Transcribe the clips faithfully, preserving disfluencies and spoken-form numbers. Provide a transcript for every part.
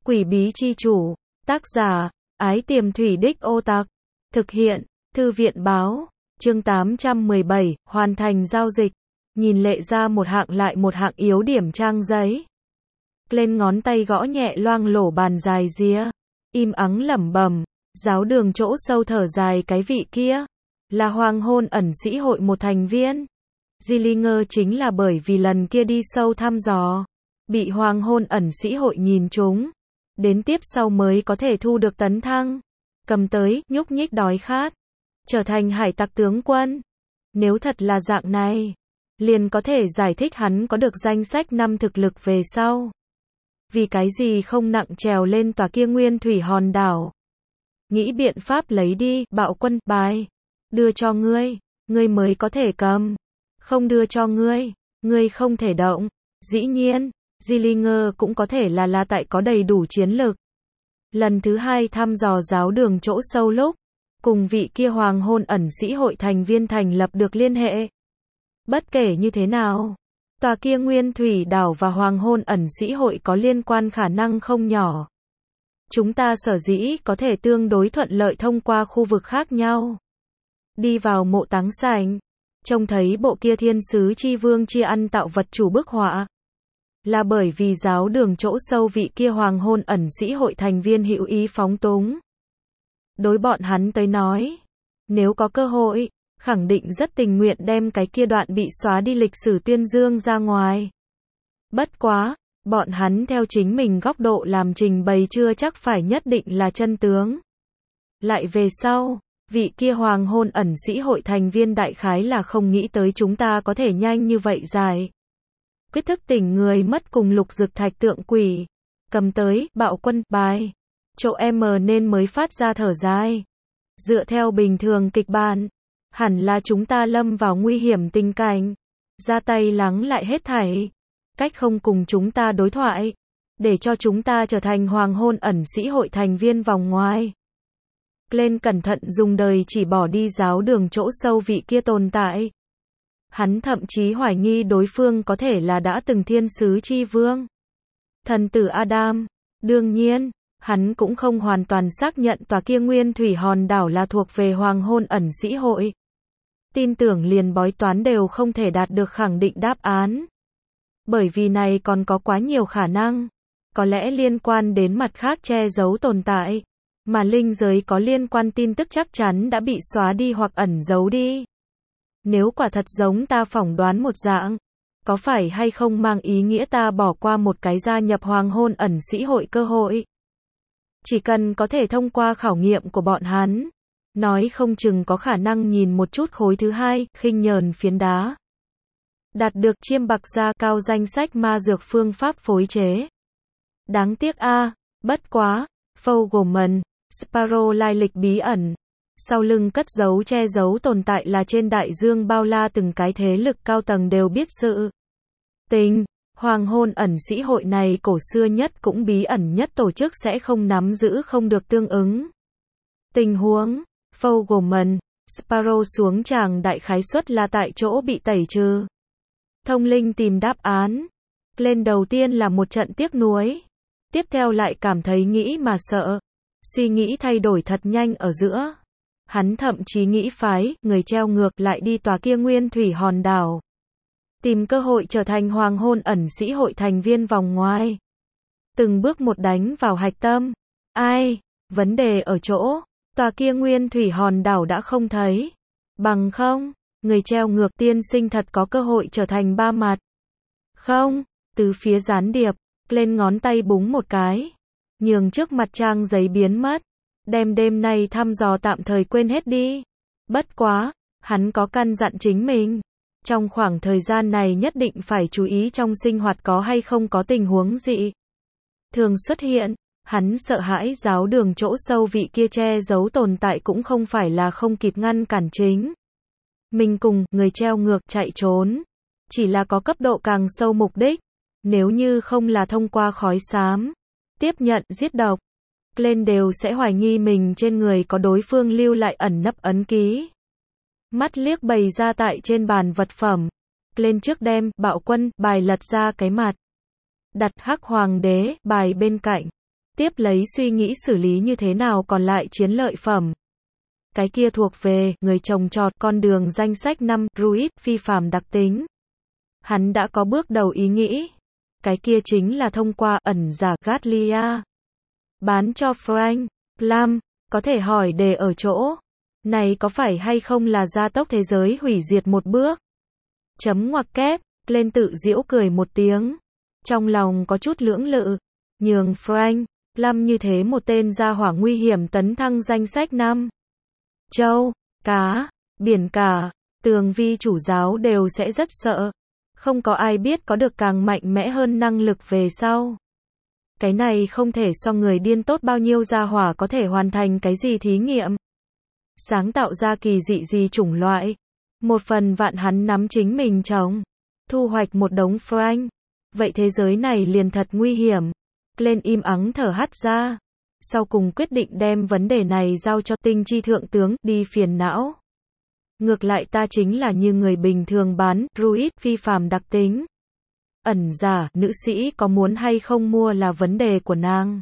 Quỷ bí chi chủ. Tác giả, Ái Tiềm Thủy Đích Ô Tặc. Thực hiện, Thư viện báo. Chương tám trăm mười bảy, hoàn thành giao dịch. Nhìn lệ ra một hạng lại một hạng yếu điểm trang giấy. Lên ngón tay gõ nhẹ loang lổ bàn dài ria. Im ắng lẩm bẩm, giáo đường chỗ sâu thở dài cái vị kia. Là hoàng hôn ẩn sĩ hội một thành viên. Zillinger chính là bởi vì lần kia đi sâu thăm dò. Bị hoàng hôn ẩn sĩ hội nhìn trúng. Đến tiếp sau mới có thể thu được tấn thăng. Cầm tới, nhúc nhích đói khát. Trở thành hải tặc tướng quân. Nếu thật là dạng này, liền có thể giải thích hắn có được danh sách năm thực lực về sau. Vì cái gì không nặng trèo lên tòa kia nguyên thủy hòn đảo. Nghĩ biện pháp lấy đi, bạo quân, bài. Đưa cho ngươi, ngươi mới có thể cầm. Không đưa cho ngươi, ngươi không thể động. Dĩ nhiên, Zillinger cũng có thể là là tại có đầy đủ chiến lực. Lần thứ hai thăm dò giáo đường chỗ sâu lúc, cùng vị kia hoàng hôn ẩn sĩ hội thành viên thành lập được liên hệ. Bất kể như thế nào, tòa kia nguyên thủy đảo và hoàng hôn ẩn sĩ hội có liên quan khả năng không nhỏ. Chúng ta sở dĩ có thể tương đối thuận lợi thông qua khu vực khác nhau. Đi vào mộ táng sảnh, trông thấy bộ kia thiên sứ chi vương chia ăn tạo vật chủ bức họa. Là bởi vì giáo đường chỗ sâu vị kia hoàng hôn ẩn sĩ hội thành viên hữu ý phóng túng. Đối bọn hắn tới nói, nếu có cơ hội, khẳng định rất tình nguyện đem cái kia đoạn bị xóa đi lịch sử tuyên dương ra ngoài. Bất quá, bọn hắn theo chính mình góc độ làm trình bày chưa chắc phải nhất định là chân tướng. Lại về sau, vị kia hoàng hôn ẩn sĩ hội thành viên đại khái là không nghĩ tới chúng ta có thể nhanh như vậy giải. Quyết thức tỉnh người mất cùng lục dực thạch tượng quỷ. Cầm tới, bạo quân, bài. Chỗ em nên mới phát ra thở dài. Dựa theo bình thường kịch bản, hẳn là chúng ta lâm vào nguy hiểm tình cảnh. Ra tay lắng lại hết thảy. Cách không cùng chúng ta đối thoại. Để cho chúng ta trở thành hoàng hôn ẩn sĩ hội thành viên vòng ngoài. Lên cẩn thận dùng đời chỉ bỏ đi giáo đường chỗ sâu vị kia tồn tại. Hắn thậm chí hoài nghi đối phương có thể là đã từng thiên sứ chi vương. Thần tử Adam. Đương nhiên, hắn cũng không hoàn toàn xác nhận tòa kia nguyên thủy hòn đảo là thuộc về hoàng hôn ẩn sĩ hội. Tin tưởng liền bói toán đều không thể đạt được khẳng định đáp án. Bởi vì này còn có quá nhiều khả năng. Có lẽ liên quan đến mặt khác che giấu tồn tại. Mà linh giới có liên quan tin tức chắc chắn đã bị xóa đi hoặc ẩn giấu đi. Nếu quả thật giống ta phỏng đoán một dạng, có phải hay không mang ý nghĩa ta bỏ qua một cái gia nhập hoàng hôn ẩn sĩ hội cơ hội? Chỉ cần có thể thông qua khảo nghiệm của bọn hắn, nói không chừng có khả năng nhìn một chút khối thứ hai, khinh nhờn phiến đá. Đạt được chiêm bạc gia cao danh sách ma dược phương pháp phối chế. Đáng tiếc a, à, bất quá, Fogelman, Sparrow lai lịch bí ẩn. Sau lưng cất giấu che giấu tồn tại là trên đại dương bao la từng cái thế lực cao tầng đều biết sự tình. Hoàng hôn ẩn sĩ hội này cổ xưa nhất cũng bí ẩn nhất tổ chức sẽ không nắm giữ không được tương ứng tình huống. Fogelman, Sparrow xuống tràng đại khái suất là tại chỗ bị tẩy trừ. Thông linh tìm đáp án. Lên đầu tiên là một trận tiếc nuối. Tiếp theo lại cảm thấy nghĩ mà sợ. Suy nghĩ thay đổi thật nhanh ở giữa. Hắn thậm chí nghĩ phái, người treo ngược lại đi tòa kia nguyên thủy hòn đảo. Tìm cơ hội trở thành hoàng hôn ẩn sĩ hội thành viên vòng ngoài. Từng bước một đánh vào hạch tâm. Ai? Vấn đề ở chỗ, tòa kia nguyên thủy hòn đảo đã không thấy. Bằng không, người treo ngược tiên sinh thật có cơ hội trở thành ba mặt. Không, từ phía gián điệp, lên ngón tay búng một cái. Nhường trước mặt trang giấy biến mất. Đem đêm nay thăm dò tạm thời quên hết đi. Bất quá, hắn có căn dặn chính mình. Trong khoảng thời gian này nhất định phải chú ý trong sinh hoạt có hay không có tình huống dị thường xuất hiện. Hắn sợ hãi giáo đường chỗ sâu vị kia che giấu tồn tại cũng không phải là không kịp ngăn cản chính. Mình cùng người treo ngược chạy trốn. Chỉ là có cấp độ càng sâu mục đích. Nếu như không là thông qua khói xám. Tiếp nhận giết độc. Lên đều sẽ hoài nghi mình trên người có đối phương lưu lại ẩn nấp ấn ký. Mắt liếc bày ra tại trên bàn vật phẩm. Lên trước đem bạo quân bài lật ra cái mặt. Đặt hắc hoàng đế bài bên cạnh. Tiếp lấy suy nghĩ xử lý như thế nào còn lại chiến lợi phẩm. Cái kia thuộc về người trồng trọt con đường danh sách năm druid phi phàm đặc tính. Hắn đã có bước đầu ý nghĩ. Cái kia chính là thông qua ẩn giả Gatlia. Bán cho Frank Lam, có thể hỏi đề ở chỗ. Này có phải hay không là gia tốc thế giới hủy diệt một bước? Chấm ngoặc kép, lên tự giễu cười một tiếng. Trong lòng có chút lưỡng lự. Nhường Frank Lam như thế một tên gia hỏa nguy hiểm tấn thăng danh sách năm. Châu, cá, biển cả, tường vi chủ giáo đều sẽ rất sợ. Không có ai biết có được càng mạnh mẽ hơn năng lực về sau. Cái này không thể so người điên tốt bao nhiêu gia hỏa có thể hoàn thành cái gì thí nghiệm. Sáng tạo ra kỳ dị gì chủng loại. Một phần vạn hắn nắm chính mình trồng. Thu hoạch một đống franc. Vậy thế giới này liền thật nguy hiểm. Lên im ắng thở hắt ra. Sau cùng quyết định đem vấn đề này giao cho tinh chi thượng tướng đi phiền não. Ngược lại ta chính là như người bình thường bán druid phi phàm đặc tính. Ẩn giả, nữ sĩ có muốn hay không mua là vấn đề của nàng.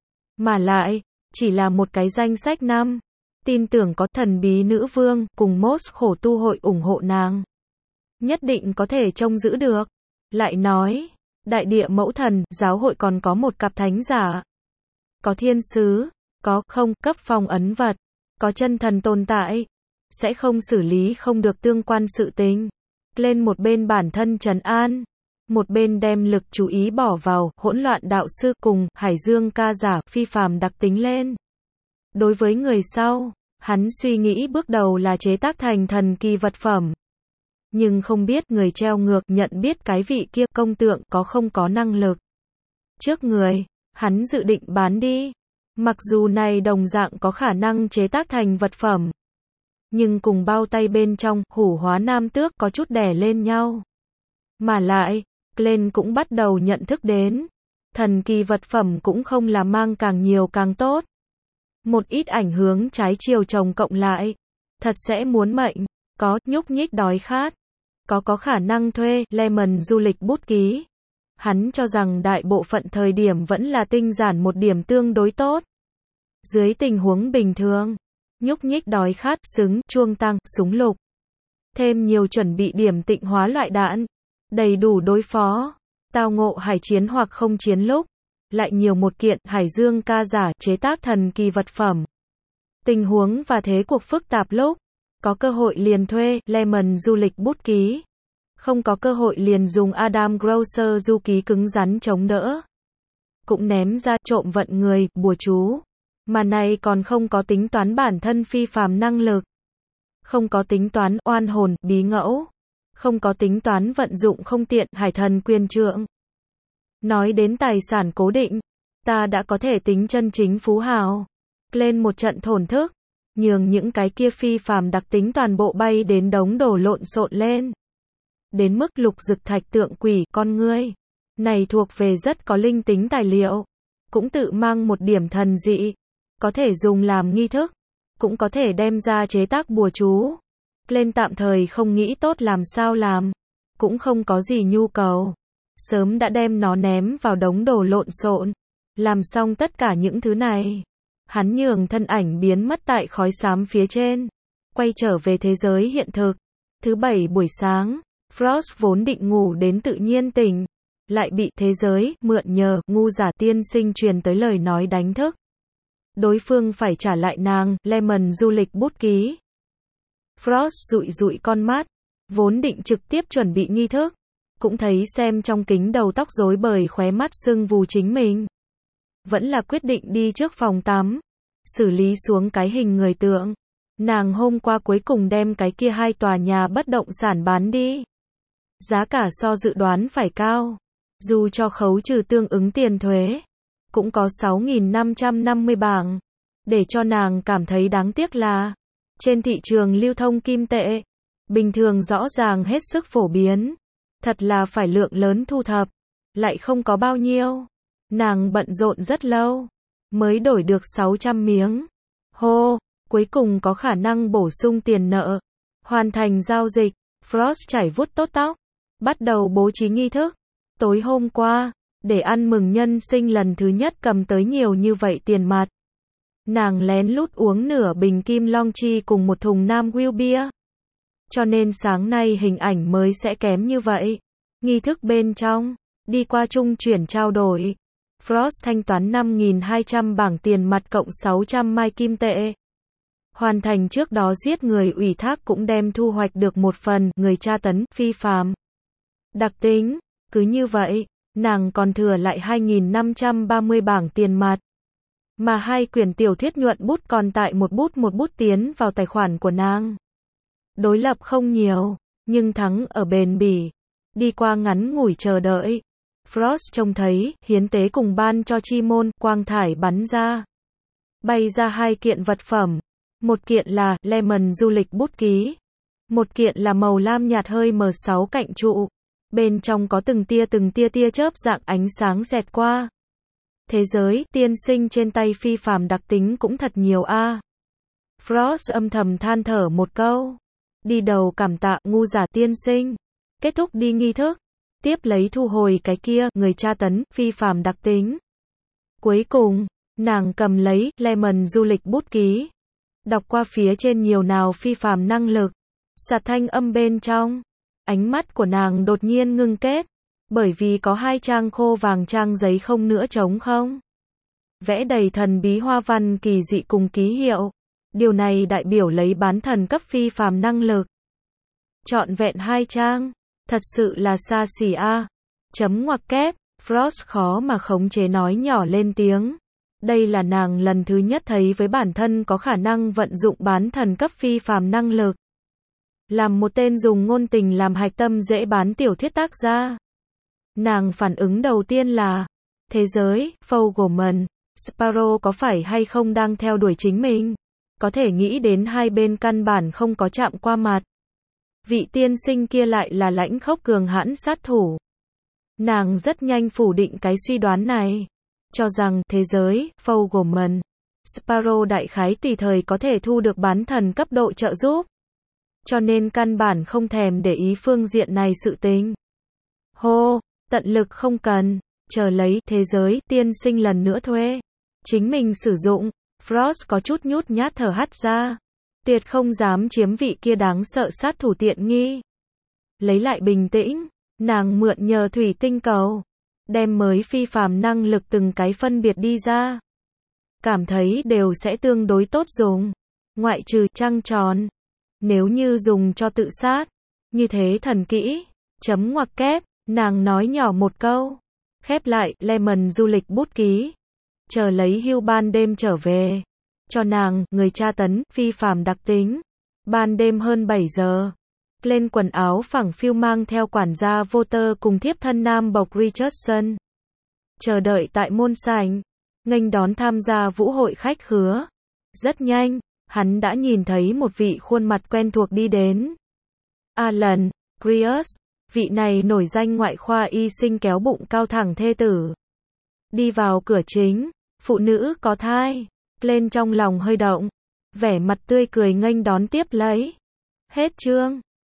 Mà lại, chỉ là một cái danh sách năm. Tin tưởng có thần bí nữ vương cùng Moss khổ tu hội ủng hộ nàng. Nhất định có thể trông giữ được. Lại nói, đại địa mẫu thần, giáo hội còn có một cặp thánh giả. Có thiên sứ, có không cấp phong ấn vật, có chân thần tồn tại. Sẽ không xử lý không được tương quan sự tình. Lên một bên bản thân trấn an. Một bên đem lực chú ý bỏ vào hỗn loạn đạo sư cùng Hải Dương ca giả phi phàm đặc tính lên. Đối với người sau, hắn suy nghĩ bước đầu là chế tác thành thần kỳ vật phẩm. Nhưng không biết người treo ngược nhận biết cái vị kia công tượng có không có năng lực. Trước người, hắn dự định bán đi. Mặc dù này đồng dạng có khả năng chế tác thành vật phẩm. Nhưng cùng bao tay bên trong, hủ hóa nam tước có chút đè lên nhau. Mà lại, Glenn cũng bắt đầu nhận thức đến. Thần kỳ vật phẩm cũng không là mang càng nhiều càng tốt. Một ít ảnh hướng trái chiều chồng cộng lại. Thật sẽ muốn mệnh. Có nhúc nhích đói khát. Có có khả năng thuê Lemon du lịch bút ký. Hắn cho rằng đại bộ phận thời điểm vẫn là tinh giản một điểm tương đối tốt. Dưới tình huống bình thường, nhúc nhích đói khát xứng chuông tăng súng lục. Thêm nhiều chuẩn bị điểm tịnh hóa loại đạn. Đầy đủ đối phó. Tao ngộ hải chiến hoặc không chiến lúc. Lại nhiều một kiện Hải Dương ca giả chế tác thần kỳ vật phẩm. Tình huống và thế cuộc phức tạp lúc. Có cơ hội liền thuê Lemon du lịch bút ký. Không có cơ hội liền dùng Adam Grosser du ký cứng rắn chống đỡ. Cũng ném ra trộm vận người, bùa chú. Mà này còn không có tính toán bản thân phi phàm năng lực. Không có tính toán oan hồn, bí ngẫu. Không có tính toán vận dụng không tiện hải thần quyền trượng. Nói đến tài sản cố định. Ta đã có thể tính chân chính phú hào. Lên một trận thổn thức. Nhường những cái kia phi phàm đặc tính toàn bộ bay đến đống đổ lộn xộn lên. Đến mức lục dực thạch tượng quỷ, con ngươi. Này thuộc về rất có linh tính tài liệu. Cũng tự mang một điểm thần dị. Có thể dùng làm nghi thức. Cũng có thể đem ra chế tác bùa chú. Lên tạm thời không nghĩ tốt làm sao làm. Cũng không có gì nhu cầu. Sớm đã đem nó ném vào đống đổ lộn xộn. Làm xong tất cả những thứ này. Hắn nhường thân ảnh biến mất tại khói xám phía trên. Quay trở về thế giới hiện thực. Thứ bảy buổi sáng. Frost vốn định ngủ đến tự nhiên tỉnh. Lại bị thế giới, mượn nhờ, ngu giả tiên sinh truyền tới lời nói đánh thức. Đối phương phải trả lại nàng, Lemon du lịch bút ký. Frost dụi dụi con mắt. Vốn định trực tiếp chuẩn bị nghi thức. Cũng thấy xem trong kính đầu tóc rối bời khóe mắt sưng vù chính mình. Vẫn là quyết định đi trước phòng tắm. Xử lý xuống cái hình người tượng. Nàng hôm qua cuối cùng đem cái kia hai tòa nhà bất động sản bán đi. Giá cả so dự đoán phải cao. Dù cho khấu trừ tương ứng tiền thuế. Cũng có sáu nghìn năm trăm năm mươi bảng. Để cho nàng cảm thấy đáng tiếc là. Trên thị trường lưu thông kim tệ. Bình thường rõ ràng hết sức phổ biến. Thật là phải lượng lớn thu thập. Lại không có bao nhiêu. Nàng bận rộn rất lâu. Mới đổi được sáu trăm miếng. Hô, cuối cùng có khả năng bổ sung tiền nợ. Hoàn thành giao dịch. Frost chải vuốt tốt tóc. Bắt đầu bố trí nghi thức. Tối hôm qua, để ăn mừng nhân sinh lần thứ nhất cầm tới nhiều như vậy tiền mặt. Nàng lén lút uống nửa bình Kim Long Chi cùng một thùng Nam Will bia. Cho nên sáng nay hình ảnh mới sẽ kém như vậy. Nghi thức bên trong, đi qua trung chuyển trao đổi. Frost thanh toán năm nghìn hai trăm bảng tiền mặt cộng sáu trăm mai kim tệ. Hoàn thành trước đó giết người ủy thác cũng đem thu hoạch được một phần, người tra tấn, phi phàm. Đặc tính, cứ như vậy, nàng còn thừa lại hai nghìn năm trăm ba mươi bảng tiền mặt. Mà hai quyển tiểu thuyết nhuận bút còn tại một bút một bút tiến vào tài khoản của nàng. Đối lập không nhiều, nhưng thắng ở bền bỉ. Đi qua ngắn ngủi chờ đợi, Frost trông thấy, hiến tế cùng ban cho chi môn, quang thải bắn ra. Bay ra hai kiện vật phẩm. Một kiện là Lemon du lịch bút ký. Một kiện là màu lam nhạt hơi mờ sáu cạnh trụ. Bên trong có từng tia từng tia tia chớp dạng ánh sáng xẹt qua. Thế giới, tiên sinh trên tay phi phàm đặc tính cũng thật nhiều a. À. Frost âm thầm than thở một câu. Đi đầu cảm tạ, ngu giả tiên sinh. Kết thúc đi nghi thức. Tiếp lấy thu hồi cái kia, người tra tấn, phi phàm đặc tính. Cuối cùng, nàng cầm lấy, Lemon du lịch bút ký. Đọc qua phía trên nhiều nào phi phàm năng lực. Sạt thanh âm bên trong. Ánh mắt của nàng đột nhiên ngưng kết. Bởi vì có hai trang khô vàng trang giấy không nữa trống không. Vẽ đầy thần bí hoa văn kỳ dị cùng ký hiệu. Điều này đại biểu lấy bán thần cấp phi phàm năng lực. Trọn vẹn hai trang. Thật sự là xa xỉ a. Chấm ngoặc kép. Frost khó mà khống chế nói nhỏ lên tiếng. Đây là nàng lần thứ nhất thấy với bản thân có khả năng vận dụng bán thần cấp phi phàm năng lực. Làm một tên dùng ngôn tình làm hạch tâm dễ bán tiểu thuyết tác gia. Nàng phản ứng đầu tiên là, thế giới, Fogelman, Sparrow có phải hay không đang theo đuổi chính mình? Có thể nghĩ đến hai bên căn bản không có chạm qua mặt. Vị tiên sinh kia lại là lãnh khốc cường hãn sát thủ. Nàng rất nhanh phủ định cái suy đoán này. Cho rằng, thế giới, Fogelman, Sparrow đại khái tùy thời có thể thu được bán thần cấp độ trợ giúp. Cho nên căn bản không thèm để ý phương diện này sự tình. Hô, tận lực không cần, chờ lấy, thế giới, tiên sinh lần nữa thuê. Chính mình sử dụng, Frost có chút nhút nhát thở hắt ra. Tuyệt không dám chiếm vị kia đáng sợ sát thủ tiện nghi. Lấy lại bình tĩnh, nàng mượn nhờ thủy tinh cầu. Đem mới phi phàm năng lực từng cái phân biệt đi ra. Cảm thấy đều sẽ tương đối tốt dùng. Ngoại trừ trăng tròn. Nếu như dùng cho tự sát. Như thế thần kỹ. Chấm ngoặc kép. Nàng nói nhỏ một câu. Khép lại, Lemon du lịch bút ký. Chờ lấy hưu ban đêm trở về. Cho nàng, người tra tấn, phi phàm đặc tính. Ban đêm hơn bảy giờ. Lên quần áo phẳng phiu mang theo quản gia Voter cùng thiếp thân nam bộc Richardson. Chờ đợi tại môn sảnh. Nghênh đón tham gia vũ hội khách khứa. Rất nhanh, hắn đã nhìn thấy một vị khuôn mặt quen thuộc đi đến. Alan Greers, vị này nổi danh ngoại khoa y sinh kéo bụng cao thẳng thê tử. Đi vào cửa chính, phụ nữ có thai. Lên trong lòng hơi động. Vẻ mặt tươi cười nghênh đón tiếp lấy. Hết chương.